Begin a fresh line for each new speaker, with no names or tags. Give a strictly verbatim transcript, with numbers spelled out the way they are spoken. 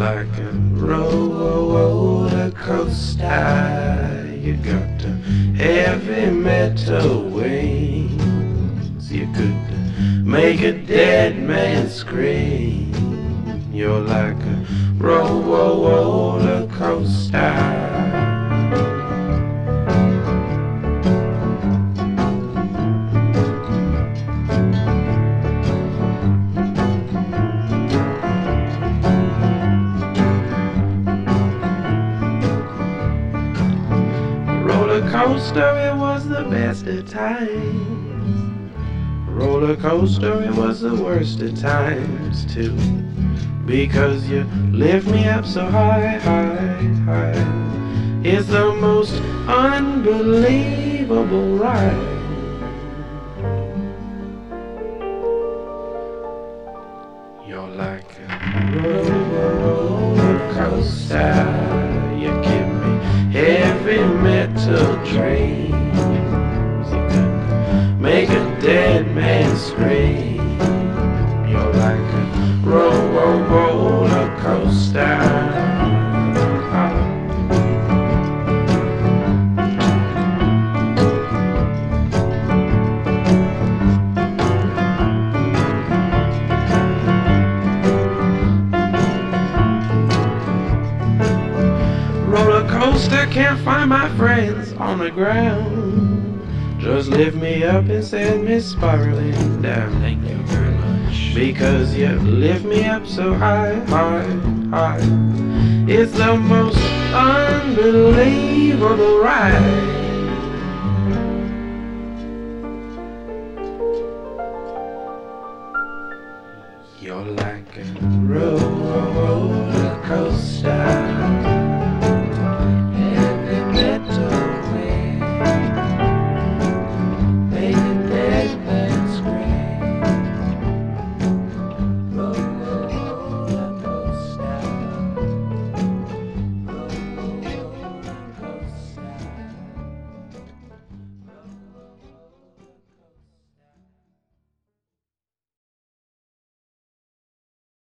like a roller coaster. You got the heavy metal wings. You could make a dead man scream. You're like a roller coaster. Roller coaster, it was the best of times. Roller coaster, it was the worst of times too. Because you lift me up so high, high, high. It's the most unbelievable ride. You're like a roller coaster. You give me heavy metal dreams. You could make a dead man scream. You're like a roller coaster. Roller coaster, can't find my friends on the ground. Just lift me up and send me spiraling down.
Thank you very much.
Because you lift me up so high, high, high. It's the most unbelievable ride.